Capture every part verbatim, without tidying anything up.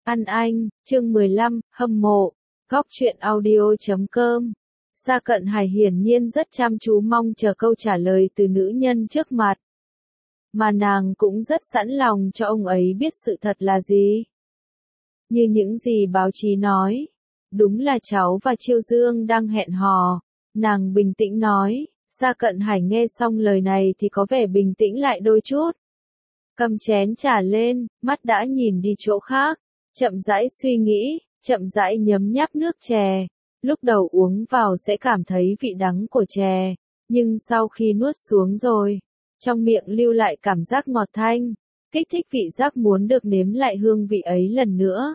Ăn Anh, chương mười lăm, hâm mộ, góc truyện audio chấm com. Sa Cận Hải hiển nhiên rất chăm chú mong chờ câu trả lời từ nữ nhân trước mặt. Mà nàng cũng rất sẵn lòng cho ông ấy biết sự thật là gì. Như những gì báo chí nói, đúng là cháu và Chiêu Dương đang hẹn hò. Nàng bình tĩnh nói, Sa Cận Hải nghe xong lời này thì có vẻ bình tĩnh lại đôi chút. Cầm chén trà lên, mắt đã nhìn đi chỗ khác, chậm rãi suy nghĩ, chậm rãi nhấm nháp nước chè. Lúc đầu uống vào sẽ cảm thấy vị đắng của chè, nhưng sau khi nuốt xuống rồi, trong miệng lưu lại cảm giác ngọt thanh, kích thích vị giác muốn được nếm lại hương vị ấy lần nữa.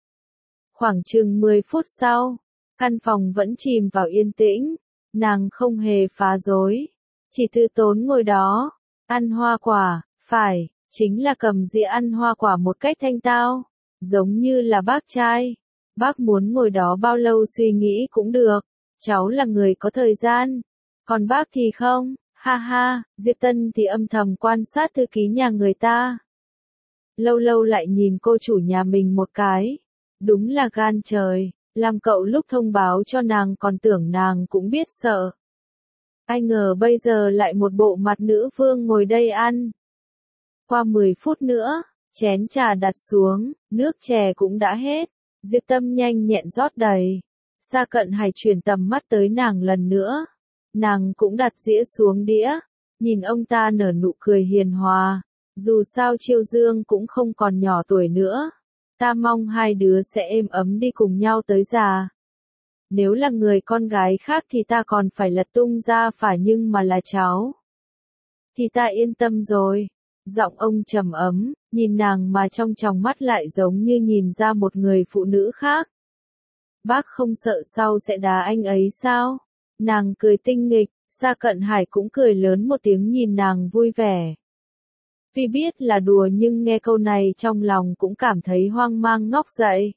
Khoảng chừng mười phút sau, căn phòng vẫn chìm vào yên tĩnh, nàng không hề phá rối, chỉ từ tốn ngồi đó, ăn hoa quả, phải, chính là cầm dĩa ăn hoa quả một cách thanh tao, giống như là bác trai. Bác muốn ngồi đó bao lâu suy nghĩ cũng được, cháu là người có thời gian, còn bác thì không, ha ha. Diệp Tân thì âm thầm quan sát thư ký nhà người ta. Lâu lâu lại nhìn cô chủ nhà mình một cái, đúng là gan trời, làm cậu lúc thông báo cho nàng còn tưởng nàng cũng biết sợ. Ai ngờ bây giờ lại một bộ mặt nữ vương ngồi đây ăn. Qua mười phút nữa, chén trà đặt xuống, nước chè cũng đã hết. Diệp Tâm nhanh nhẹn rót đầy. Sa Cận Hải chuyển tầm mắt tới nàng lần nữa. Nàng cũng đặt dĩa xuống đĩa. Nhìn ông ta nở nụ cười hiền hòa. Dù sao Chiêu Dương cũng không còn nhỏ tuổi nữa. Ta mong hai đứa sẽ êm ấm đi cùng nhau tới già. Nếu là người con gái khác thì ta còn phải lật tung ra phải, nhưng mà là cháu thì ta yên tâm rồi. Giọng ông trầm ấm, nhìn nàng mà trong tròng mắt lại giống như nhìn ra một người phụ nữ khác. Bác không sợ sau sẽ đá anh ấy sao? Nàng cười tinh nghịch, Sa Cận Hải cũng cười lớn một tiếng nhìn nàng vui vẻ. Vì biết là đùa nhưng nghe câu này trong lòng cũng cảm thấy hoang mang ngóc dậy.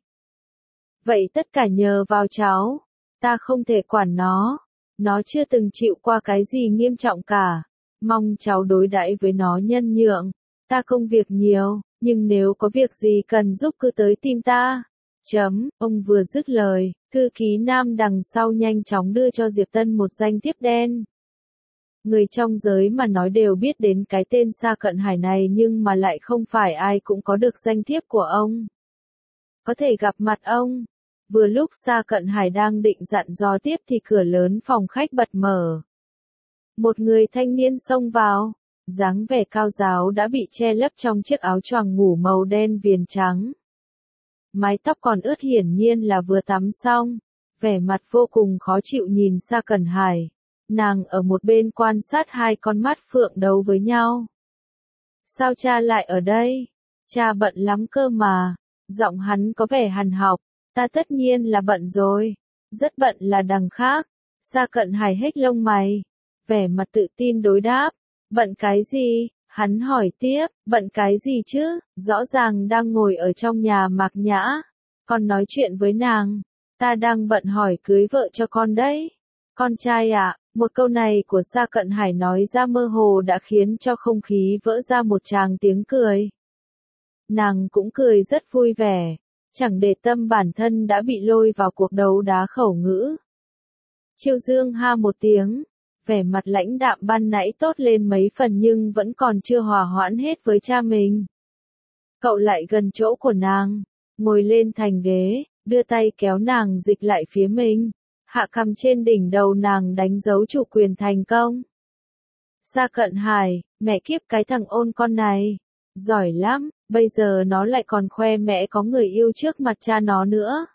Vậy tất cả nhờ vào cháu, ta không thể quản nó, nó chưa từng chịu qua cái gì nghiêm trọng cả. Mong cháu đối đãi với nó nhân nhượng, ta công việc nhiều, nhưng nếu có việc gì cần giúp cứ tới tìm ta. Chấm, ông vừa dứt lời, thư ký nam đằng sau nhanh chóng đưa cho Diệp Tân một danh thiếp đen. Người trong giới mà nói đều biết đến cái tên Sa Cận Hải này, nhưng mà lại không phải ai cũng có được danh thiếp của ông. Có thể gặp mặt ông. Vừa lúc Sa Cận Hải đang định dặn dò tiếp thì cửa lớn phòng khách bật mở. Một người thanh niên xông vào, dáng vẻ cao ráo đã bị che lấp trong chiếc áo choàng ngủ màu đen viền trắng. Mái tóc còn ướt, hiển nhiên là vừa tắm xong, vẻ mặt vô cùng khó chịu nhìn Sa Cận Hải. Nàng ở một bên quan sát hai con mắt phượng đấu với nhau. Sao cha lại ở đây? Cha bận lắm cơ mà. Giọng hắn có vẻ hằn học. Ta tất nhiên là bận rồi. Rất bận là đằng khác. Sa Cận Hải hếch lông mày. Vẻ mặt tự tin đối đáp. Bận cái gì? Hắn hỏi tiếp. Bận cái gì chứ? Rõ ràng đang ngồi ở trong nhà Mạc Nhã. Còn nói chuyện với nàng. Ta đang bận hỏi cưới vợ cho con đấy. Con trai ạ. À, một câu này của Sa Cận Hải nói ra mơ hồ đã khiến cho không khí vỡ ra một tràng tiếng cười. Nàng cũng cười rất vui vẻ. Chẳng để tâm bản thân đã bị lôi vào cuộc đấu đá khẩu ngữ. Chiêu Dương ha một tiếng. Vẻ mặt lãnh đạm ban nãy tốt lên mấy phần nhưng vẫn còn chưa hòa hoãn hết với cha mình. Cậu lại gần chỗ của nàng, ngồi lên thành ghế, đưa tay kéo nàng dịch lại phía mình, hạ cằm trên đỉnh đầu nàng đánh dấu chủ quyền thành công. Sa Cận Hải, mẹ kiếp cái thằng ôn con này, giỏi lắm, bây giờ nó lại còn khoe mẹ có người yêu trước mặt cha nó nữa.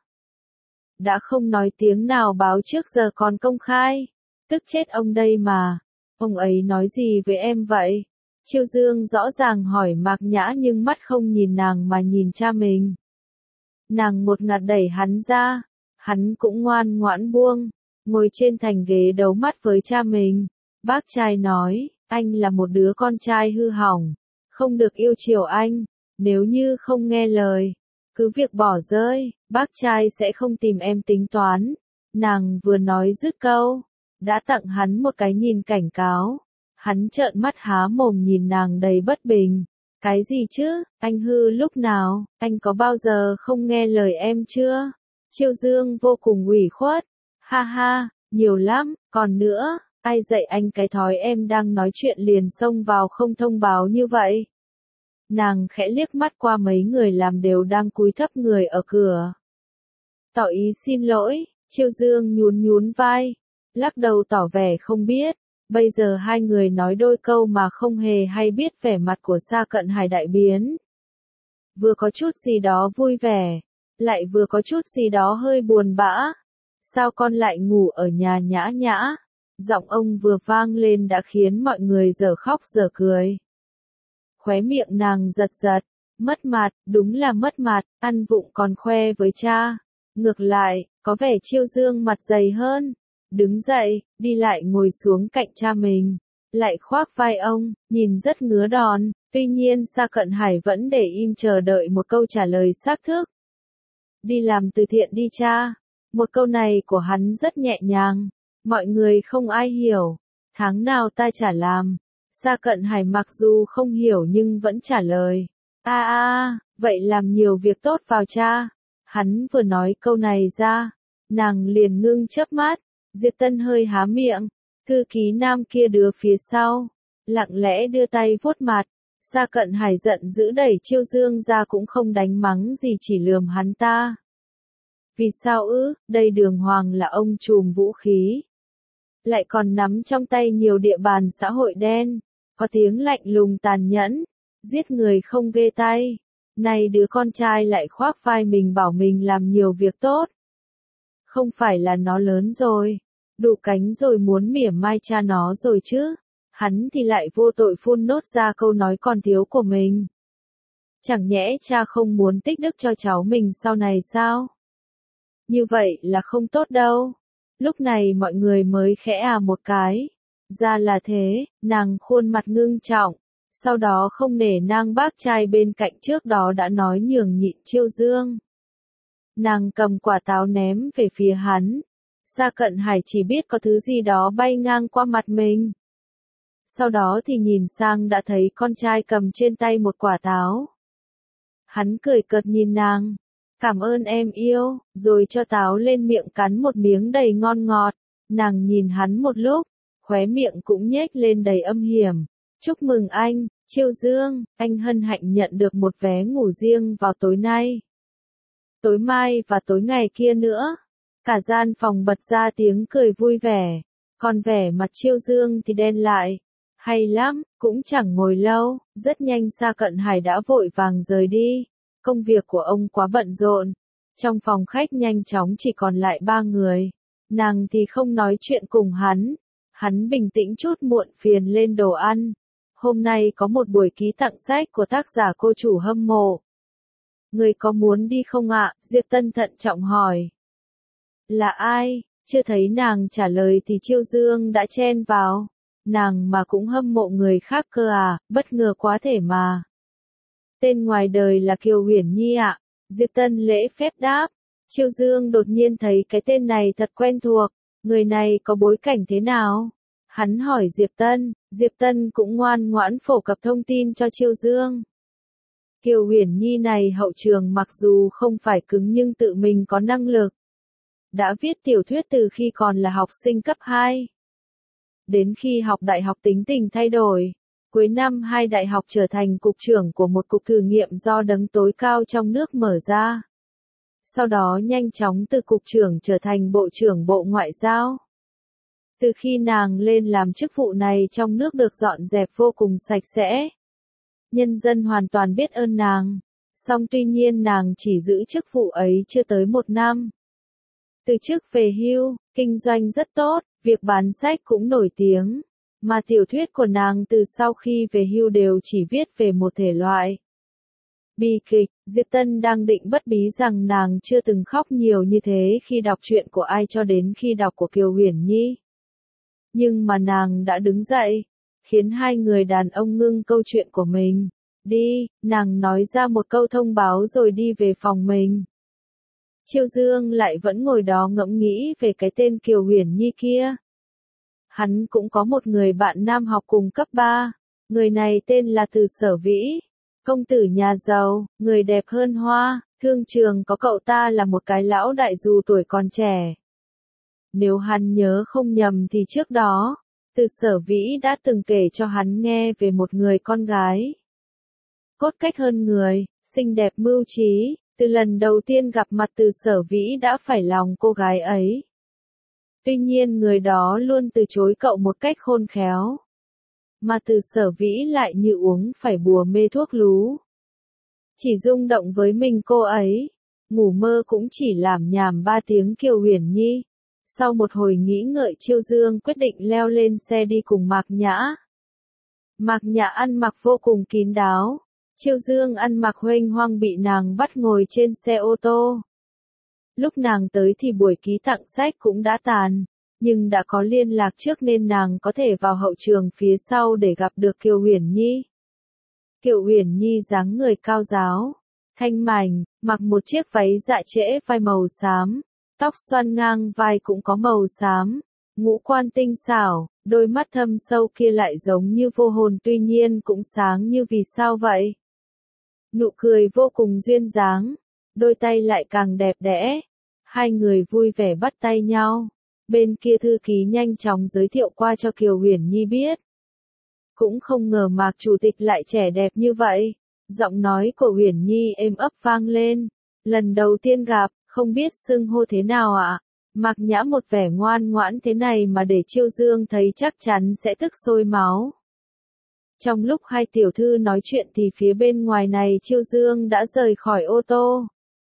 Đã không nói tiếng nào báo trước giờ còn công khai. Tức chết ông đây mà. Ông ấy nói gì với em vậy? Chiêu Dương rõ ràng hỏi Mạc Nhã nhưng mắt không nhìn nàng mà nhìn cha mình. Nàng một ngạt đẩy hắn ra. Hắn cũng ngoan ngoãn buông. Ngồi trên thành ghế đấu mắt với cha mình. Bác trai nói, anh là một đứa con trai hư hỏng. Không được yêu chiều anh. Nếu như không nghe lời, cứ việc bỏ rơi, bác trai sẽ không tìm em tính toán. Nàng vừa nói dứt câu. Đã tặng hắn một cái nhìn cảnh cáo. Hắn trợn mắt há mồm nhìn nàng đầy bất bình. Cái gì chứ, anh hư lúc nào, anh có bao giờ không nghe lời em chưa? Chiêu Dương vô cùng ủy khuất. Ha ha, nhiều lắm, còn nữa, ai dạy anh cái thói em đang nói chuyện liền xông vào không thông báo như vậy? Nàng khẽ liếc mắt qua mấy người làm đều đang cúi thấp người ở cửa. Tỏ ý xin lỗi, Chiêu Dương nhún nhún vai, lắc đầu tỏ vẻ không biết. Bây giờ hai người nói đôi câu mà không hề hay biết vẻ mặt của Sa Cận Hải đại biến. Vừa có chút gì đó vui vẻ, lại vừa có chút gì đó hơi buồn bã. Sao con lại ngủ ở nhà Nhã Nhã? Giọng ông vừa vang lên đã khiến mọi người dở khóc dở cười. Khóe miệng nàng giật giật, mất mặt, đúng là mất mặt, ăn vụng còn khoe với cha. Ngược lại, có vẻ Chiêu Dương mặt dày hơn. Đứng dậy, đi lại ngồi xuống cạnh cha mình, lại khoác vai ông, nhìn rất ngứa đòn. Tuy nhiên Sa Cận Hải vẫn để im chờ đợi một câu trả lời xác thực. Đi làm từ thiện đi cha. Một câu này của hắn rất nhẹ nhàng, mọi người không ai hiểu. Tháng nào ta trả làm? Sa Cận Hải mặc dù không hiểu nhưng vẫn trả lời. A a, vậy làm nhiều việc tốt vào cha. Hắn vừa nói câu này ra, nàng liền ngưng chớp mắt. Diệp Tân hơi há miệng, thư ký nam kia đứa phía sau, lặng lẽ đưa tay vuốt mặt. Sa Cận Hải giận dữ đẩy Chiêu Dương ra cũng không đánh mắng gì, chỉ lườm hắn ta. Vì sao ư, đây đường hoàng là ông trùm vũ khí, lại còn nắm trong tay nhiều địa bàn xã hội đen, có tiếng lạnh lùng tàn nhẫn, giết người không ghê tay. Này đứa con trai lại khoác vai mình bảo mình làm nhiều việc tốt. Không phải là nó lớn rồi, đủ cánh rồi muốn mỉa mai cha nó rồi chứ? Hắn thì lại vô tội phun nốt ra câu nói còn thiếu của mình. Chẳng nhẽ cha không muốn tích đức cho cháu mình sau này sao? Như vậy là không tốt đâu. Lúc này mọi người mới khẽ à một cái. Ra là thế, nàng khuôn mặt ngưng trọng. Sau đó không nể nang bác trai bên cạnh trước đó đã nói nhường nhịn Chiêu Dương. Nàng cầm quả táo ném về phía hắn. Sa Cận Hải chỉ biết có thứ gì đó bay ngang qua mặt mình. Sau đó thì nhìn sang đã thấy con trai cầm trên tay một quả táo. Hắn cười cợt nhìn nàng. Cảm ơn em yêu, rồi cho táo lên miệng cắn một miếng đầy ngon ngọt. Nàng nhìn hắn một lúc, khóe miệng cũng nhếch lên đầy âm hiểm. Chúc mừng anh, Chiêu Dương, anh hân hạnh nhận được một vé ngủ riêng vào tối nay. Tối mai và tối ngày kia nữa. Cả gian phòng bật ra tiếng cười vui vẻ. Còn vẻ mặt Chiêu Dương thì đen lại. Hay lắm, cũng chẳng ngồi lâu, rất nhanh Sa Cận Hải đã vội vàng rời đi. Công việc của ông quá bận rộn. Trong phòng khách nhanh chóng chỉ còn lại ba người. Nàng thì không nói chuyện cùng hắn. Hắn bình tĩnh chút muộn phiền lên đồ ăn. Hôm nay có một buổi ký tặng sách của tác giả cô chủ hâm mộ. Người có muốn đi không ạ? Diệp Tân thận trọng hỏi. Là ai? Chưa thấy nàng trả lời thì Chiêu Dương đã chen vào. Nàng mà cũng hâm mộ người khác cơ à, bất ngờ quá thể mà. Tên ngoài đời là Kiều Huyền Nhi ạ. Diệp Tân lễ phép đáp. Chiêu Dương đột nhiên thấy cái tên này thật quen thuộc. Người này có bối cảnh thế nào? Hắn hỏi Diệp Tân. Diệp Tân cũng ngoan ngoãn phổ cập thông tin cho Chiêu Dương. Kiều Huyền Nhi này hậu trường mặc dù không phải cứng nhưng tự mình có năng lực. Đã viết tiểu thuyết từ khi còn là học sinh cấp hai. Đến khi học đại học tính tình thay đổi. Cuối năm hai đại học trở thành cục trưởng của một cục thử nghiệm do đấng tối cao trong nước mở ra. Sau đó nhanh chóng từ cục trưởng trở thành bộ trưởng Bộ Ngoại giao. Từ khi nàng lên làm chức vụ này trong nước được dọn dẹp vô cùng sạch sẽ. Nhân dân hoàn toàn biết ơn nàng. Song tuy nhiên nàng chỉ giữ chức vụ ấy chưa tới một năm. Từ chức về hưu, kinh doanh rất tốt, việc bán sách cũng nổi tiếng. Mà tiểu thuyết của nàng từ sau khi về hưu đều chỉ viết về một thể loại. Bi kịch. Diệp Tân đang định bất bí rằng nàng chưa từng khóc nhiều như thế khi đọc truyện của ai cho đến khi đọc của Kiều Huyền Nhi. Nhưng mà nàng đã đứng dậy, khiến hai người đàn ông ngưng câu chuyện của mình. Đi, nàng nói ra một câu thông báo rồi đi về phòng mình. Chiêu Dương lại vẫn ngồi đó ngẫm nghĩ về cái tên Kiều Huyền Nhi kia. Hắn cũng có một người bạn nam học cùng cấp ba. Người này tên là Từ Sở Vĩ. Công tử nhà giàu, người đẹp hơn hoa, thương trường có cậu ta là một cái lão đại dù tuổi còn trẻ. Nếu hắn nhớ không nhầm thì trước đó, Từ Sở Vĩ đã từng kể cho hắn nghe về một người con gái. Cốt cách hơn người, xinh đẹp mưu trí, từ lần đầu tiên gặp mặt Từ Sở Vĩ đã phải lòng cô gái ấy. Tuy nhiên người đó luôn từ chối cậu một cách khôn khéo. Mà Từ Sở Vĩ lại như uống phải bùa mê thuốc lú. Chỉ rung động với mình cô ấy, ngủ mơ cũng chỉ làm nhảm ba tiếng Kiều Huyền Nhi. Sau một hồi nghĩ ngợi Chiêu Dương quyết định leo lên xe đi cùng Mạc Nhã. Mạc Nhã ăn mặc vô cùng kín đáo, Chiêu Dương ăn mặc huênh hoang bị nàng bắt ngồi trên xe ô tô. Lúc nàng tới thì buổi ký tặng sách cũng đã tàn, nhưng đã có liên lạc trước nên nàng có thể vào hậu trường phía sau để gặp được Kiều Huyền Nhi. Kiều Huyền Nhi dáng người cao ráo, thanh mảnh, mặc một chiếc váy dạ trễ vai màu xám, tóc xoăn ngang vai cũng có màu xám, ngũ quan tinh xảo, đôi mắt thâm sâu kia lại giống như vô hồn tuy nhiên cũng sáng như vì sao vậy. Nụ cười vô cùng duyên dáng, đôi tay lại càng đẹp đẽ, hai người vui vẻ bắt tay nhau. Bên kia thư ký nhanh chóng giới thiệu qua cho Kiều Huyền Nhi biết. Cũng không ngờ Mạc chủ tịch lại trẻ đẹp như vậy. Giọng nói của Huyền Nhi êm ấp vang lên. Lần đầu tiên gặp, không biết xưng hô thế nào ạ? À? Mạc Nhã một vẻ ngoan ngoãn thế này mà để Chiêu Dương thấy chắc chắn sẽ tức sôi máu. Trong lúc hai tiểu thư nói chuyện thì phía bên ngoài này Chiêu Dương đã rời khỏi ô tô.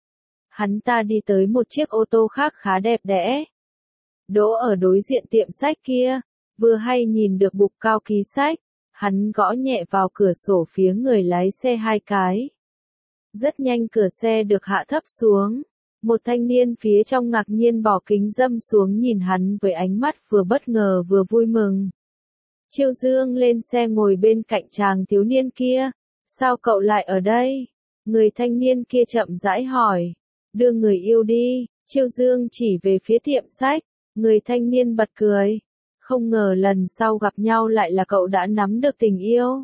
Hắn ta đi tới một chiếc ô tô khác khá đẹp đẽ. Đỗ ở đối diện tiệm sách kia, vừa hay nhìn được bục cao ký sách, hắn gõ nhẹ vào cửa sổ phía người lái xe hai cái. Rất nhanh cửa xe được hạ thấp xuống, một thanh niên phía trong ngạc nhiên bỏ kính râm xuống nhìn hắn với ánh mắt vừa bất ngờ vừa vui mừng. Chiêu Dương lên xe ngồi bên cạnh chàng thiếu niên kia, sao cậu lại ở đây? Người thanh niên kia chậm rãi hỏi, đưa người yêu đi, Chiêu Dương chỉ về phía tiệm sách. Người thanh niên bật cười, không ngờ lần sau gặp nhau lại là cậu đã nắm được tình yêu.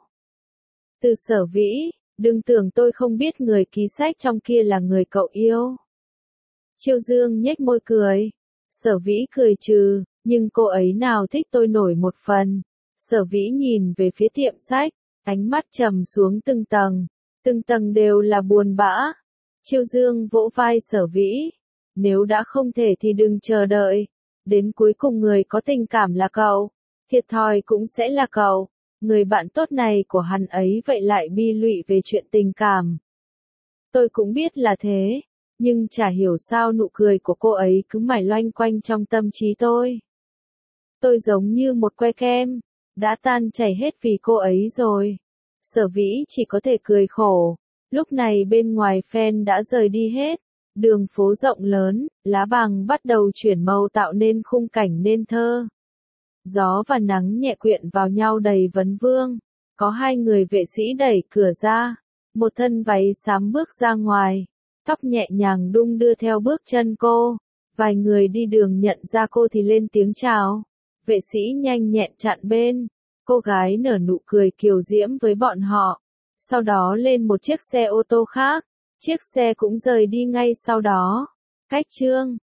Từ Sở Vĩ, đừng tưởng tôi không biết người ký sách trong kia là người cậu yêu. Chiêu Dương nhếch môi cười, Sở Vĩ cười trừ, nhưng cô ấy nào thích tôi nổi một phần. Sở Vĩ nhìn về phía tiệm sách, ánh mắt trầm xuống từng tầng, từng tầng đều là buồn bã. Chiêu Dương vỗ vai Sở Vĩ, nếu đã không thể thì đừng chờ đợi. Đến cuối cùng người có tình cảm là cậu, thiệt thòi cũng sẽ là cậu, người bạn tốt này của hắn ấy vậy lại bi lụy về chuyện tình cảm. Tôi cũng biết là thế, nhưng chả hiểu sao nụ cười của cô ấy cứ mải loanh quanh trong tâm trí tôi. Tôi giống như một que kem, đã tan chảy hết vì cô ấy rồi. Sở Vĩ chỉ có thể cười khổ, lúc này bên ngoài fan đã rời đi hết. Đường phố rộng lớn, lá vàng bắt đầu chuyển màu tạo nên khung cảnh nên thơ. Gió và nắng nhẹ quyện vào nhau đầy vấn vương. Có hai người vệ sĩ đẩy cửa ra. Một thân váy xám bước ra ngoài. Tóc nhẹ nhàng đung đưa theo bước chân cô. Vài người đi đường nhận ra cô thì lên tiếng chào. Vệ sĩ nhanh nhẹn chặn bên. Cô gái nở nụ cười kiều diễm với bọn họ. Sau đó lên một chiếc xe ô tô khác. Chiếc xe cũng rời đi ngay sau đó. Cách chương